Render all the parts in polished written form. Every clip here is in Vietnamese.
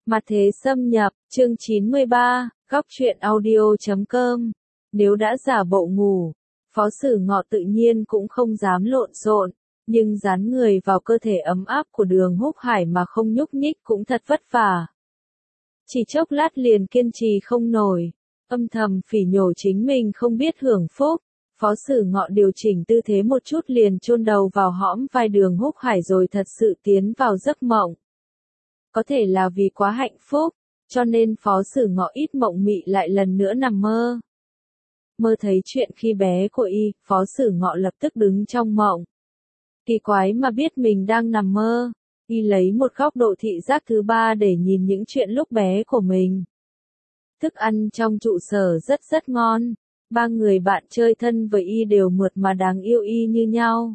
Mặt thế xâm nhập, chương 93, góc truyện audio.com. Nếu đã giả bộ ngủ, Phó Sử Ngọ tự nhiên cũng không dám lộn xộn, nhưng dán người vào cơ thể ấm áp của Đường Húc Hải mà không nhúc nhích cũng thật vất vả. Chỉ chốc lát liền kiên trì không nổi, âm thầm phỉ nhổ chính mình không biết hưởng phúc. Phó Sử Ngọ điều chỉnh tư thế một chút liền chôn đầu vào hõm vai Đường Húc Hải rồi thật sự tiến vào giấc mộng. Có thể là vì quá hạnh phúc, cho nên Phó Sử Ngọ ít mộng mị lại lần nữa nằm mơ. Mơ thấy chuyện khi bé của y, Phó Sử Ngọ lập tức đứng trong mộng. Kỳ quái mà biết mình đang nằm mơ, y lấy một góc độ thị giác thứ ba để nhìn những chuyện lúc bé của mình. Thức ăn trong trụ sở rất ngon, ba người bạn chơi thân với y đều mượt mà đáng yêu y như nhau.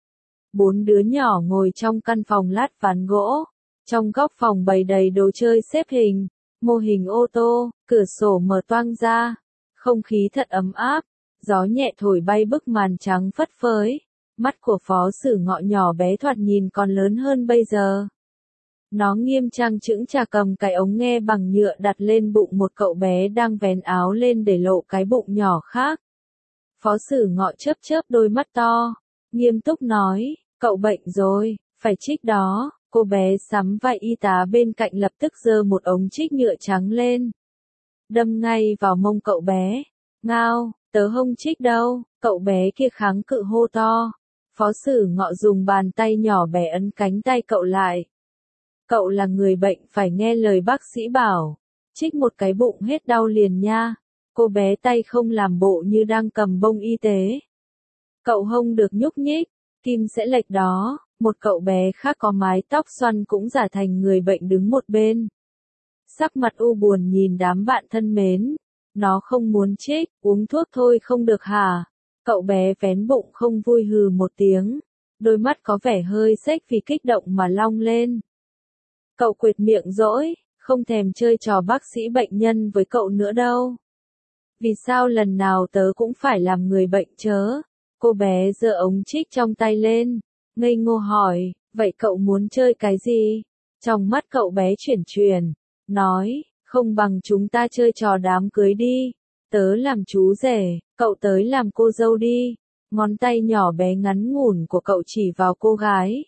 4 đứa nhỏ ngồi trong căn phòng lát ván gỗ. Trong góc phòng bày đầy đồ chơi xếp hình, mô hình ô tô, cửa sổ mở toang ra, không khí thật ấm áp, gió nhẹ thổi bay bức màn trắng phất phới, mắt của Phó Sử Ngọ nhỏ bé thoạt nhìn còn lớn hơn bây giờ. Nó nghiêm trang chững chạc cầm cái ống nghe bằng nhựa đặt lên bụng một cậu bé đang vén áo lên để lộ cái bụng nhỏ khác. Phó Sử Ngọ chớp đôi mắt to, nghiêm túc nói, cậu bệnh rồi, phải trích đó. Cô bé sắm vai y tá bên cạnh lập tức giơ một ống trích nhựa trắng lên. Đâm ngay vào mông cậu bé. Ngao, tớ không trích đâu, cậu bé kia kháng cự hô to. Phó Sử Ngọ dùng bàn tay nhỏ bé ấn cánh tay cậu lại. Cậu là người bệnh phải nghe lời bác sĩ bảo. Trích một cái bụng hết đau liền nha. Cô bé tay không làm bộ như đang cầm bông y tế. Cậu không được nhúc nhích, kim sẽ lệch đó. Một cậu bé khác có mái tóc xoăn cũng giả thành người bệnh đứng một bên. Sắc mặt u buồn nhìn đám bạn thân mến. Nó không muốn trích, uống thuốc thôi không được hả? Cậu bé vén bụng không vui hừ một tiếng. Đôi mắt có vẻ hơi xếch vì kích động mà long lên. Cậu quệt miệng dỗi, không thèm chơi trò bác sĩ bệnh nhân với cậu nữa đâu. Vì sao lần nào tớ cũng phải làm người bệnh chớ? Cô bé giơ ống trích trong tay lên. Ngây ngô hỏi, vậy cậu muốn chơi cái gì? Trong mắt cậu bé chuyển, nói, không bằng chúng ta chơi trò đám cưới đi. Tớ làm chú rể, cậu tới làm cô dâu đi. Ngón tay nhỏ bé ngắn ngủn của cậu chỉ vào cô gái.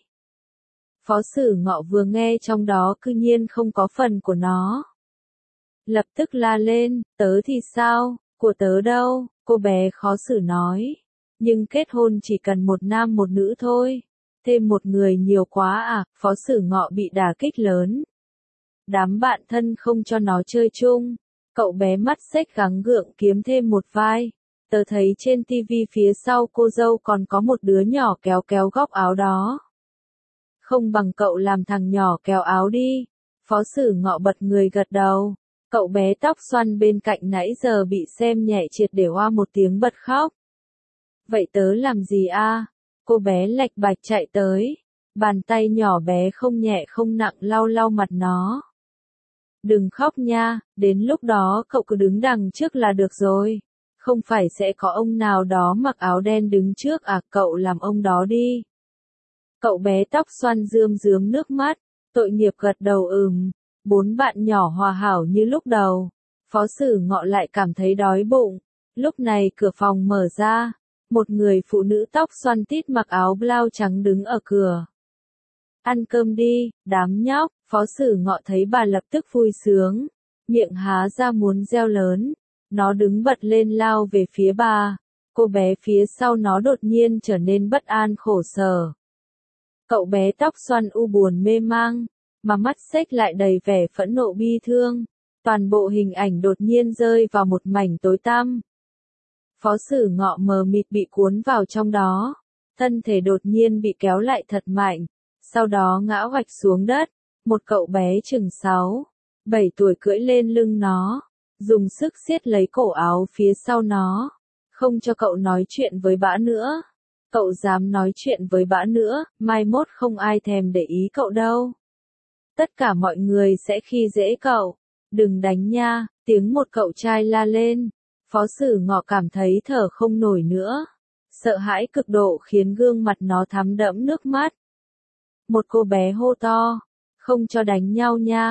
Phó Sử Ngọ vừa nghe trong đó cư nhiên không có phần của nó. Lập tức la lên, tớ thì sao, của tớ đâu, cô bé khó xử nói. Nhưng kết hôn chỉ cần một nam một nữ thôi. Thêm một người nhiều quá à, Phó Sử Ngọ bị đả kích lớn. Đám bạn thân không cho nó chơi chung. Cậu bé mắt xếch gắng gượng kiếm thêm một vai. Tớ thấy trên tivi phía sau cô dâu còn có một đứa nhỏ kéo góc áo đó. Không bằng cậu làm thằng nhỏ kéo áo đi. Phó Sử Ngọ bật người gật đầu. Cậu bé tóc xoăn bên cạnh nãy giờ bị xem nhẹ triệt để oa một tiếng bật khóc. Vậy tớ làm gì a? Cô bé lạch bạch chạy tới, bàn tay nhỏ bé không nhẹ không nặng lau mặt nó. Đừng khóc nha, đến lúc đó cậu cứ đứng đằng trước là được rồi. Không phải sẽ có ông nào đó mặc áo đen đứng trước à, cậu làm ông đó đi. Cậu bé tóc xoăn rướm nước mắt, tội nghiệp gật đầu 4 bạn nhỏ hòa hảo như lúc đầu. Phó Sử Ngọ lại cảm thấy đói bụng. Lúc này cửa phòng mở ra. Một người phụ nữ tóc xoăn tít mặc áo blau trắng đứng ở cửa. Ăn cơm đi, đám nhóc, Phó Sử Ngọ thấy bà lập tức vui sướng. Miệng há ra muốn reo lớn. Nó đứng bật lên lao về phía bà. Cô bé phía sau nó đột nhiên trở nên bất an khổ sở. Cậu bé tóc xoăn u buồn mê mang, mà mắt xếch lại đầy vẻ phẫn nộ bi thương. Toàn bộ hình ảnh đột nhiên rơi vào một mảnh tối tăm. Phó Sử Ngọ mờ mịt bị cuốn vào trong đó, thân thể đột nhiên bị kéo lại thật mạnh, sau đó ngã hoạch xuống đất. Một cậu bé chừng 6-7 tuổi cưỡi lên lưng nó, dùng sức siết lấy cổ áo phía sau nó, không cho cậu nói chuyện với bã nữa. Cậu dám nói chuyện với bã nữa, mai mốt không ai thèm để ý cậu đâu. Tất cả mọi người sẽ khi dễ cậu. Đừng đánh nha, tiếng một cậu trai la lên. Phó Sử Ngọ cảm thấy thở không nổi nữa. Sợ hãi cực độ khiến gương mặt nó thắm đẫm nước mắt. Một cô bé hô to, không cho đánh nhau nha.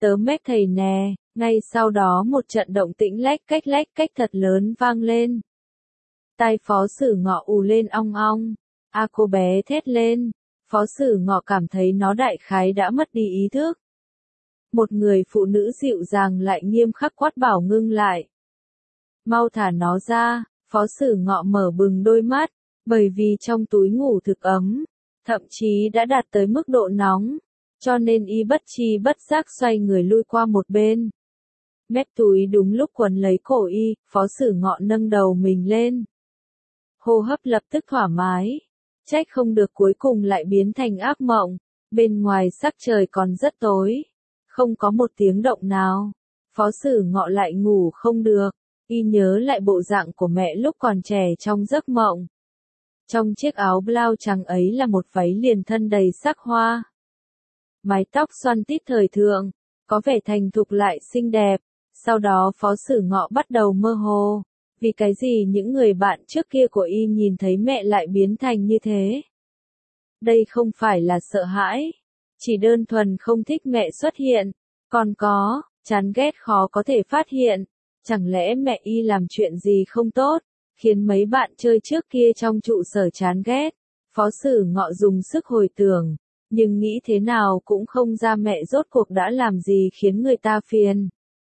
Tớ mét thầy nè, ngay sau đó một trận động tĩnh lách cách thật lớn vang lên. Tai Phó Sử Ngọ ù lên ong ong. A cô bé thét lên. Phó Sử Ngọ cảm thấy nó đại khái đã mất đi ý thức. Một người phụ nữ dịu dàng lại nghiêm khắc quát bảo ngưng lại. Mau thả nó ra. Phó Sử Ngọ mở bừng đôi mắt, bởi vì trong túi ngủ thực ấm, thậm chí đã đạt tới mức độ nóng, cho nên y bất chi bất giác xoay người lui qua một bên. Mép túi đúng lúc quấn lấy cổ y, Phó Sử Ngọ nâng đầu mình lên. Hô hấp lập tức thoải mái. Trách không được cuối cùng lại biến thành ác mộng. Bên ngoài sắc trời còn rất tối. Không có một tiếng động nào. Phó Sử Ngọ lại ngủ không được. Y nhớ lại bộ dạng của mẹ lúc còn trẻ trong giấc mộng. Trong chiếc áo blau trắng ấy là một váy liền thân đầy sắc hoa. Mái tóc xoăn tít thời thượng, có vẻ thành thục lại xinh đẹp. Sau đó Phó Sử Ngọ bắt đầu mơ hồ. Vì cái gì những người bạn trước kia của y nhìn thấy mẹ lại biến thành như thế? Đây không phải là sợ hãi, chỉ đơn thuần không thích mẹ xuất hiện, còn có, chán ghét khó có thể phát hiện. Chẳng lẽ mẹ y làm chuyện gì không tốt, khiến mấy bạn chơi trước kia trong trụ sở chán ghét? Phó Sử Ngọ dùng sức hồi tưởng, nhưng nghĩ thế nào cũng không ra mẹ rốt cuộc đã làm gì khiến người ta phiền.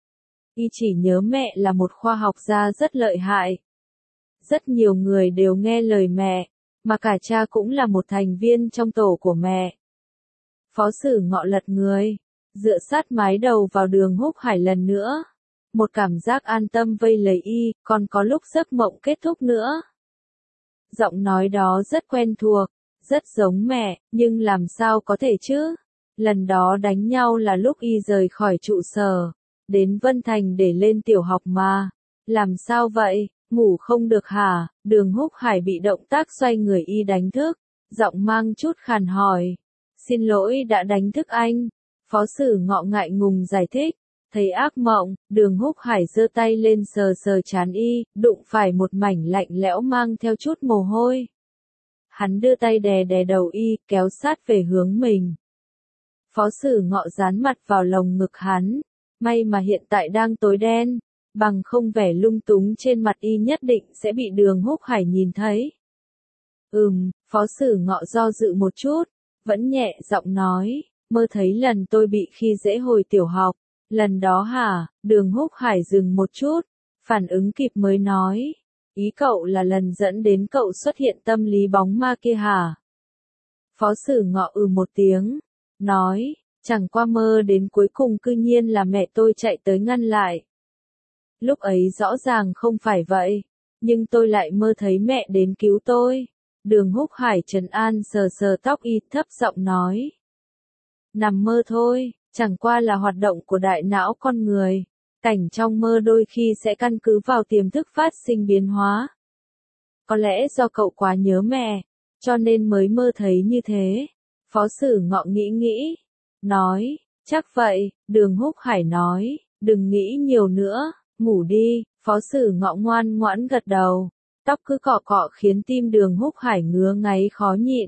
Y chỉ nhớ mẹ là một khoa học gia rất lợi hại. Rất nhiều người đều nghe lời mẹ, mà cả cha cũng là một thành viên trong tổ của mẹ. Phó Sử Ngọ lật người, dựa sát mái đầu vào Đường Húc Hải lần nữa. Một cảm giác an tâm vây lấy y, còn có lúc giấc mộng kết thúc nữa. Giọng nói đó rất quen thuộc, rất giống mẹ, nhưng làm sao có thể chứ? Lần đó đánh nhau là lúc y rời khỏi trụ sở, đến Vân Thành để lên tiểu học mà. Làm sao vậy, ngủ không được hả? Đường Húc Hải bị động tác xoay người y đánh thức, giọng mang chút khàn hỏi. Xin lỗi đã đánh thức anh. Phó Sử Ngọ ngại ngùng giải thích. Thấy ác mộng, Đường Húc Hải giơ tay lên sờ sờ trán y, đụng phải một mảnh lạnh lẽo mang theo chút mồ hôi. Hắn đưa tay đè đè đầu y, kéo sát về hướng mình. Phó Sử Ngọ dán mặt vào lồng ngực hắn. May mà hiện tại đang tối đen, bằng không vẻ lung túng trên mặt y nhất định sẽ bị Đường Húc Hải nhìn thấy. Phó Sử Ngọ do dự một chút, vẫn nhẹ giọng nói, mơ thấy lần tôi bị khi dễ hồi tiểu học. Lần đó hả? Đường Húc Hải dừng một chút, phản ứng kịp mới nói. Ý cậu là lần dẫn đến cậu xuất hiện tâm lý bóng ma kia hả? Phó Sử Ngọ một tiếng, nói, chẳng qua mơ đến cuối cùng cư nhiên là mẹ tôi chạy tới ngăn lại. Lúc ấy rõ ràng không phải vậy, nhưng tôi lại mơ thấy mẹ đến cứu tôi. Đường Húc Hải trấn an sờ sờ tóc y, thấp giọng nói. Nằm mơ thôi. Chẳng qua là hoạt động của đại não con người, cảnh trong mơ đôi khi sẽ căn cứ vào tiềm thức phát sinh biến hóa. Có lẽ do cậu quá nhớ mẹ, cho nên mới mơ thấy như thế. Phó Sử Ngọ nghĩ, nói, chắc vậy. Đường Húc Hải nói, đừng nghĩ nhiều nữa, ngủ đi. Phó Sử Ngọ ngoan ngoãn gật đầu, tóc cứ cọ cọ khiến tim Đường Húc Hải ngứa ngáy khó nhịn.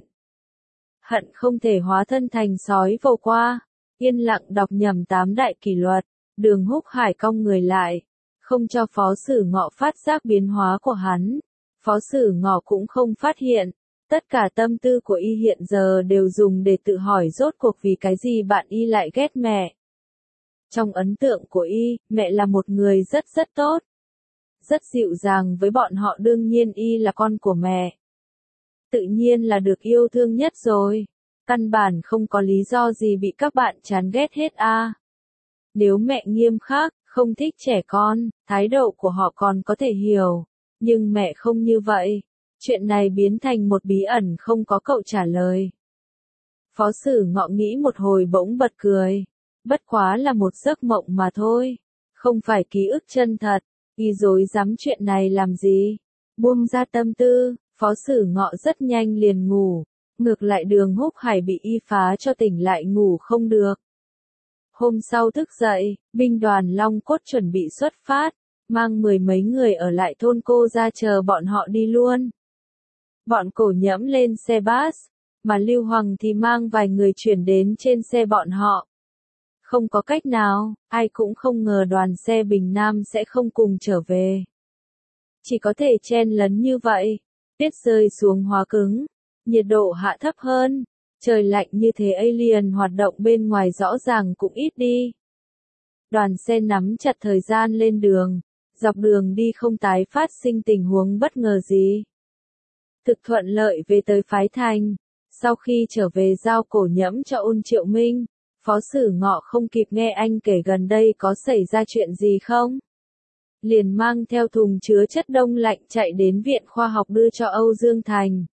Hận không thể hóa thân thành sói vồ qua. Yên lặng đọc nhầm 8 đại kỷ luật, Đường Húc Hải cong người lại, không cho Phó Sử Ngọ phát giác biến hóa của hắn. Phó Sử Ngọ cũng không phát hiện, tất cả tâm tư của y hiện giờ đều dùng để tự hỏi rốt cuộc vì cái gì bạn y lại ghét mẹ. Trong ấn tượng của y, mẹ là một người rất tốt, rất dịu dàng với bọn họ, đương nhiên y là con của mẹ. Tự nhiên là được yêu thương nhất rồi. Căn bản không có lý do gì bị các bạn chán ghét hết a. Nếu mẹ nghiêm khắc, không thích trẻ con, thái độ của họ còn có thể hiểu. Nhưng mẹ không như vậy. Chuyện này biến thành một bí ẩn không có cậu trả lời. Phó Sử Ngọ nghĩ một hồi bỗng bật cười. Bất quá là một giấc mộng mà thôi. Không phải ký ức chân thật. Y dối dám chuyện này làm gì. Buông ra tâm tư, Phó Sử Ngọ rất nhanh liền ngủ. Ngược lại Đường Húc Hải bị y phá cho tỉnh lại ngủ không được. Hôm sau thức dậy, binh đoàn Long Cốt chuẩn bị xuất phát, mang 10 mấy người ở lại thôn cô ra chờ bọn họ đi luôn. Bọn Cổ Nhẫm lên xe bus, mà Lưu Hoàng thì mang vài người chuyển đến trên xe bọn họ. Không có cách nào, ai cũng không ngờ đoàn xe Bình Nam sẽ không cùng trở về. Chỉ có thể chen lấn như vậy. Tuyết rơi xuống hóa cứng, nhiệt độ hạ thấp hơn, trời lạnh như thế alien hoạt động bên ngoài rõ ràng cũng ít đi. Đoàn xe nắm chặt thời gian lên đường, dọc đường đi không tái phát sinh tình huống bất ngờ gì. Thực thuận lợi về tới phái thành, sau khi trở về giao cổ nhẫm cho Ôn Triệu Minh, Phó Sử Ngọ không kịp nghe anh kể gần đây có xảy ra chuyện gì không. Liền mang theo thùng chứa chất đông lạnh chạy đến viện khoa học đưa cho Âu Dương Thành.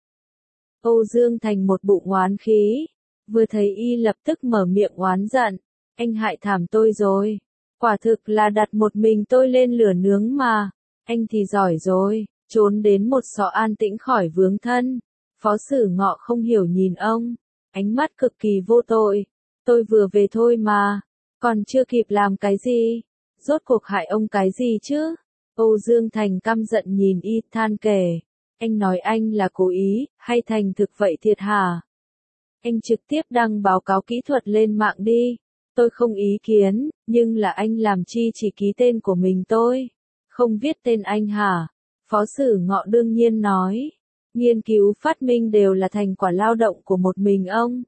Âu Dương Thành một bụng oán khí, vừa thấy y lập tức mở miệng oán giận, anh hại thảm tôi rồi, quả thực là đặt một mình tôi lên lửa nướng mà, anh thì giỏi rồi, trốn đến một xó an tĩnh khỏi vướng thân. Phó Sử Ngọ không hiểu nhìn ông, ánh mắt cực kỳ vô tội, tôi vừa về thôi mà, còn chưa kịp làm cái gì, rốt cuộc hại ông cái gì chứ? Âu Dương Thành căm giận nhìn y than kể, anh nói anh là cố ý, hay thành thực vậy thiệt hả? Anh trực tiếp đăng báo cáo kỹ thuật lên mạng đi, tôi không ý kiến, nhưng là anh làm chi chỉ ký tên của mình tôi, không viết tên anh hả? Phó Sử Ngọ đương nhiên nói, nghiên cứu phát minh đều là thành quả lao động của một mình ông.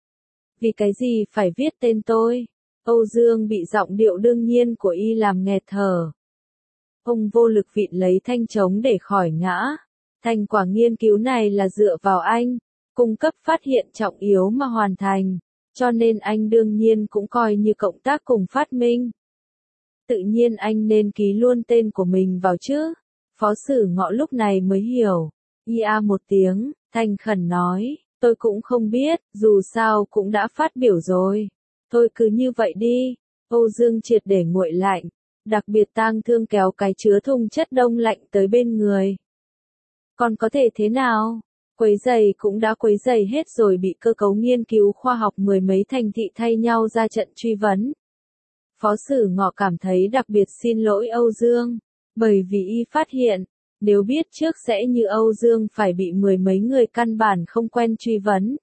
Vì cái gì phải viết tên tôi? Âu Dương bị giọng điệu đương nhiên của y làm nghẹt thở. Ông vô lực vịn lấy thanh trống để khỏi ngã. Thành quả nghiên cứu này là dựa vào anh, cung cấp phát hiện trọng yếu mà hoàn thành, cho nên anh đương nhiên cũng coi như cộng tác cùng phát minh. Tự nhiên anh nên ký luôn tên của mình vào chứ. Phó Sử Ngọ lúc này mới hiểu. Ia một tiếng, thành khẩn nói, tôi cũng không biết, dù sao cũng đã phát biểu rồi. Thôi cứ như vậy đi. Âu Dương triệt để nguội lạnh, đặc biệt tang thương kéo cái chứa thùng chất đông lạnh tới bên người. Còn có thể thế nào? Quấy giày cũng đã quấy giày hết rồi, bị cơ cấu nghiên cứu khoa học mười mấy thành thị thay nhau ra trận truy vấn. Phó Sử Ngọ cảm thấy đặc biệt xin lỗi Âu Dương, bởi vì y phát hiện, nếu biết trước sẽ như Âu Dương phải bị mười mấy người căn bản không quen truy vấn.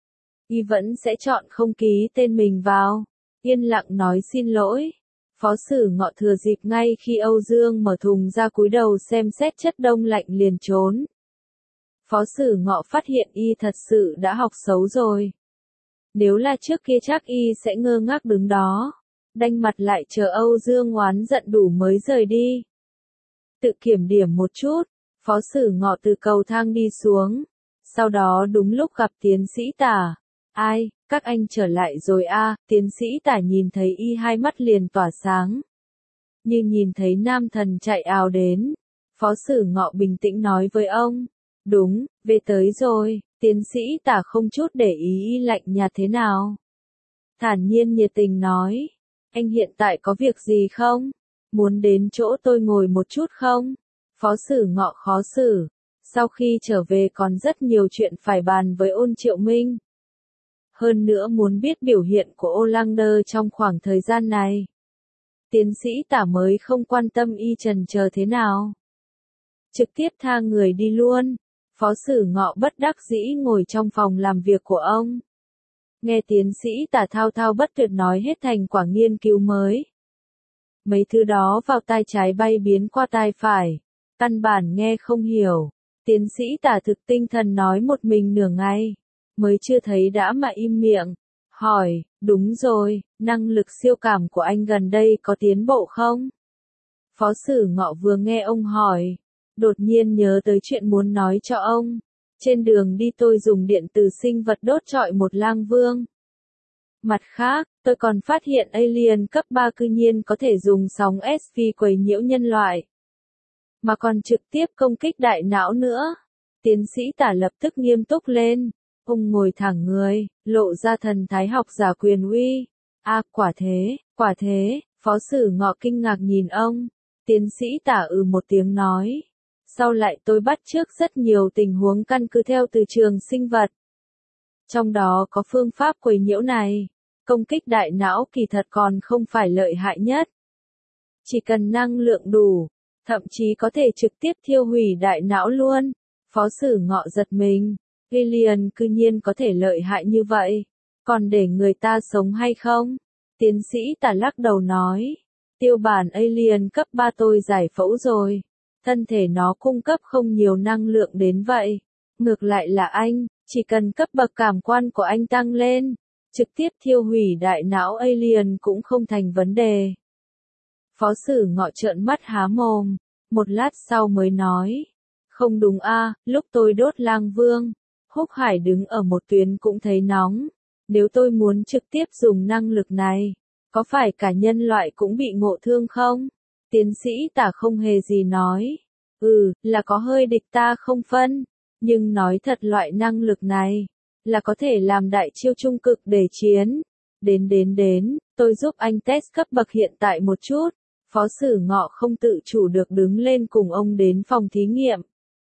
Y vẫn sẽ chọn không ký tên mình vào, yên lặng nói xin lỗi. Phó Sử Ngọ thừa dịp ngay khi Âu Dương mở thùng ra cúi đầu xem xét chất đông lạnh liền trốn. Phó Sử Ngọ phát hiện y thật sự đã học xấu rồi. Nếu là trước kia chắc y sẽ ngơ ngác đứng đó, đanh mặt lại chờ Âu Dương oán giận đủ mới rời đi. Tự kiểm điểm một chút, Phó Sử Ngọ từ cầu thang đi xuống. Sau đó đúng lúc gặp tiến sĩ Tả. Ai, các anh trở lại rồi à, tiến sĩ Tả nhìn thấy y hai mắt liền tỏa sáng. Như nhìn thấy nam thần chạy ào đến. Phó Sử Ngọ bình tĩnh nói với ông. Đúng, về tới rồi, tiến sĩ Tả không chút để ý y lạnh nhạt thế nào. Thản nhiên nhiệt tình nói. Anh hiện tại có việc gì không? Muốn đến chỗ tôi ngồi một chút không? Phó Sử Ngọ khó xử. Sau khi trở về còn rất nhiều chuyện phải bàn với Ôn Triệu Minh. Hơn nữa muốn biết biểu hiện của Olander trong khoảng thời gian này. Tiến sĩ Tả mới không quan tâm y chần chờ thế nào. Trực tiếp tha người đi luôn. Phó Sử Ngọ bất đắc dĩ ngồi trong phòng làm việc của ông. Nghe tiến sĩ Tả thao thao bất tuyệt nói hết thành quả nghiên cứu mới. Mấy thứ đó vào tai trái bay biến qua tai phải. Căn bản nghe không hiểu. Tiến sĩ Tả thực tinh thần nói một mình nửa ngày. Mới chưa thấy đã mà im miệng. Hỏi, đúng rồi, năng lực siêu cảm của anh gần đây có tiến bộ không? Phó Sử Ngọ vừa nghe ông hỏi. Đột nhiên nhớ tới chuyện muốn nói cho ông. Trên đường đi tôi dùng điện từ sinh vật đốt trọi một lang vương. Mặt khác, tôi còn phát hiện alien cấp 3 cư nhiên có thể dùng sóng SV quấy nhiễu nhân loại. Mà còn trực tiếp công kích đại não nữa. Tiến sĩ Tả lập tức nghiêm túc lên. Ông ngồi thẳng người, lộ ra thần thái học giả quyền uy. À, quả thế, Phó Sử Ngọ kinh ngạc nhìn ông. Tiến sĩ Tả một tiếng nói. Sau lại tôi bắt chước rất nhiều tình huống căn cứ theo từ trường sinh vật. Trong đó có phương pháp quấy nhiễu này. Công kích đại não kỳ thật còn không phải lợi hại nhất. Chỉ cần năng lượng đủ, thậm chí có thể trực tiếp thiêu hủy đại não luôn. Phó Sử Ngọ giật mình. Alien cư nhiên có thể lợi hại như vậy. Còn để người ta sống hay không? Tiến sĩ Tả lắc đầu nói. Tiêu bản alien cấp 3 tôi giải phẫu rồi. Thân thể nó cung cấp không nhiều năng lượng đến vậy. Ngược lại là anh, chỉ cần cấp bậc cảm quan của anh tăng lên, trực tiếp thiêu hủy đại não alien cũng không thành vấn đề. Phó Sử Ngọ trợn mắt há mồm, một lát sau mới nói. Không đúng a, lúc tôi đốt lang vương, Húc Hải đứng ở một tuyến cũng thấy nóng. Nếu tôi muốn trực tiếp dùng năng lực này, có phải cả nhân loại cũng bị ngộ thương không? Tiến sĩ Tả không hề gì nói. Là có hơi địch ta không phân. Nhưng nói thật loại năng lực này, là có thể làm đại chiêu trung cực để chiến. Đến, tôi giúp anh test cấp bậc hiện tại một chút. Phó Sử Ngọ không tự chủ được đứng lên cùng ông đến phòng thí nghiệm.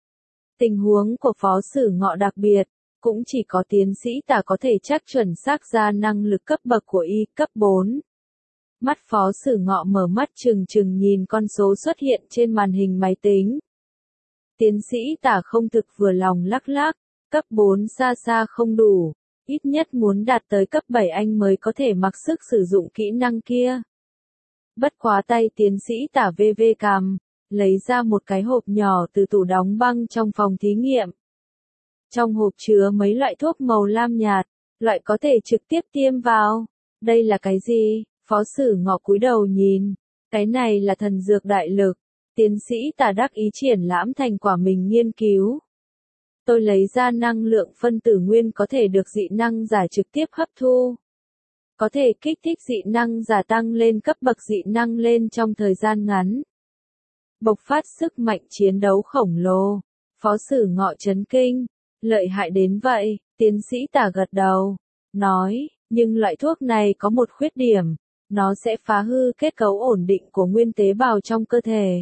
Tình huống của Phó Sử Ngọ đặc biệt, cũng chỉ có tiến sĩ Tả có thể chắc chuẩn xác ra năng lực cấp bậc của y cấp 4. Mắt Phó Sử Ngọ mở mắt trừng trừng nhìn con số xuất hiện trên màn hình máy tính. Tiến sĩ Tả không thực vừa lòng lắc lắc, cấp 4 xa xa không đủ, ít nhất muốn đạt tới cấp 7 anh mới có thể mặc sức sử dụng kỹ năng kia. Bất quá tay tiến sĩ Tả VV cằm, lấy ra một cái hộp nhỏ từ tủ đóng băng trong phòng thí nghiệm. Trong hộp chứa mấy loại thuốc màu lam nhạt, loại có thể trực tiếp tiêm vào. Đây là cái gì? Phó Sử Ngọ cúi đầu nhìn. Cái này là thần dược đại lực. Tiến sĩ Tả đắc ý triển lãm thành quả mình nghiên cứu. Tôi lấy ra năng lượng phân tử nguyên có thể được dị năng giả trực tiếp hấp thu. Có thể kích thích dị năng giả tăng lên cấp bậc dị năng lên trong thời gian ngắn. Bộc phát sức mạnh chiến đấu khổng lồ. Phó Sử Ngọ chấn kinh. Lợi hại đến vậy, tiến sĩ Tả gật đầu. Nói, nhưng loại thuốc này có một khuyết điểm. Nó sẽ phá hư kết cấu ổn định của nguyên tế bào trong cơ thể.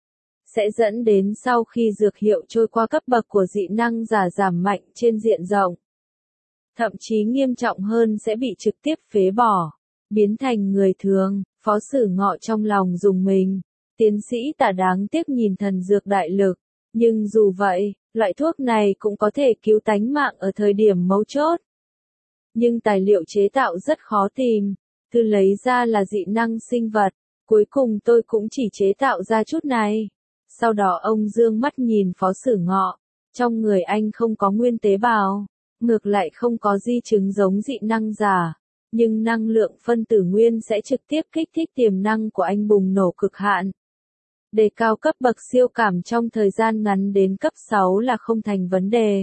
Sẽ dẫn đến sau khi dược hiệu trôi qua cấp bậc của dị năng giả giảm mạnh trên diện rộng. Thậm chí nghiêm trọng hơn sẽ bị trực tiếp phế bỏ, biến thành người thường. Phó Sử Ngọ trong lòng rùng mình. Tiến sĩ Tả đáng tiếc nhìn thần dược đại lực. Nhưng dù vậy, loại thuốc này cũng có thể cứu tánh mạng ở thời điểm mấu chốt. Nhưng tài liệu chế tạo rất khó tìm. Thứ lấy ra là dị năng sinh vật. Cuối cùng tôi cũng chỉ chế tạo ra chút này. Sau đó ông dương mắt nhìn Phó Sử Ngọ. Trong người anh không có nguyên tế bào. Ngược lại không có di chứng giống dị năng giả. Nhưng năng lượng phân tử nguyên sẽ trực tiếp kích thích tiềm năng của anh bùng nổ cực hạn. Đề cao cấp bậc siêu cảm trong thời gian ngắn đến cấp 6 là không thành vấn đề.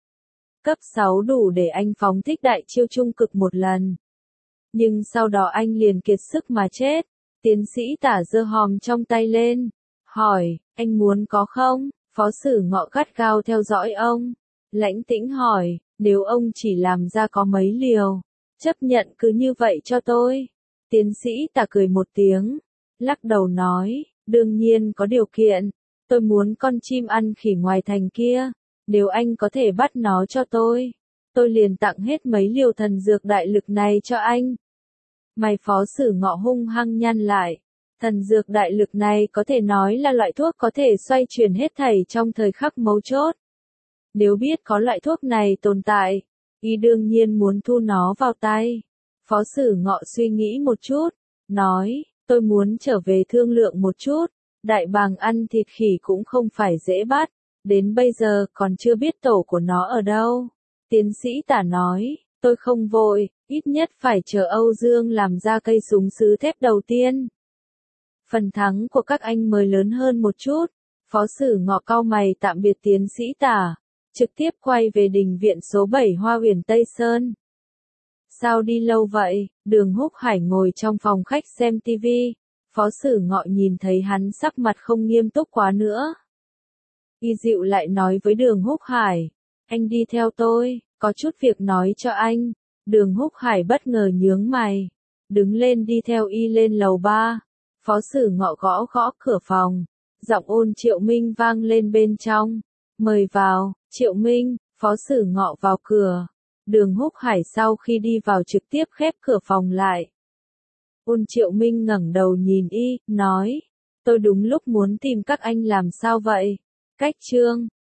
Cấp 6 đủ để anh phóng thích đại chiêu trung cực một lần. Nhưng sau đó anh liền kiệt sức mà chết. Tiến sĩ Tả giơ hòm trong tay lên. Hỏi, anh muốn có không? Phó Sử Ngọ gắt gao theo dõi ông. Lãnh tĩnh hỏi, nếu ông chỉ làm ra có mấy liều, chấp nhận cứ như vậy cho tôi. Tiến sĩ Tả cười một tiếng. Lắc đầu nói, đương nhiên có điều kiện. Tôi muốn con chim ăn khỉ ngoài thành kia. Nếu anh có thể bắt nó cho tôi liền tặng hết mấy liều thần dược đại lực này cho anh. Mày Phó Sử Ngọ hung hăng nhăn lại. Thần dược đại lực này có thể nói là loại thuốc có thể xoay chuyển hết thảy trong thời khắc mấu chốt. Nếu biết có loại thuốc này tồn tại, y đương nhiên muốn thu nó vào tay. Phó Sử Ngọ suy nghĩ một chút, nói, tôi muốn trở về thương lượng một chút. Đại bàng ăn thịt khỉ cũng không phải dễ bắt. Đến bây giờ còn chưa biết tổ của nó ở đâu. Tiến sĩ Tả nói, tôi không vội, ít nhất phải chờ Âu Dương làm ra cây súng sứ thép đầu tiên. Phần thắng của các anh mới lớn hơn một chút. Phó Sử Ngọ cau mày tạm biệt tiến sĩ Tả, trực tiếp quay về đình viện số 7 Hoa Huyền Tây Sơn. Sao đi lâu vậy? Đường Húc Hải ngồi trong phòng khách xem TV. Phó Sử Ngọ nhìn thấy hắn sắc mặt không nghiêm túc quá nữa. Y dịu lại nói với Đường Húc Hải, anh đi theo tôi, có chút việc nói cho anh. Đường Húc Hải bất ngờ nhướng mày, đứng lên đi theo y lên lầu 3. Phó Sử Ngọ gõ gõ cửa phòng, giọng ôn Triệu Minh vang lên bên trong. Mời vào, Triệu Minh. Phó Sử Ngọ vào cửa. Đường Húc Hải sau khi đi vào trực tiếp khép cửa phòng lại. Ôn Triệu Minh ngẩng đầu nhìn y, nói, tôi đúng lúc muốn tìm các anh làm sao vậy? Cách chương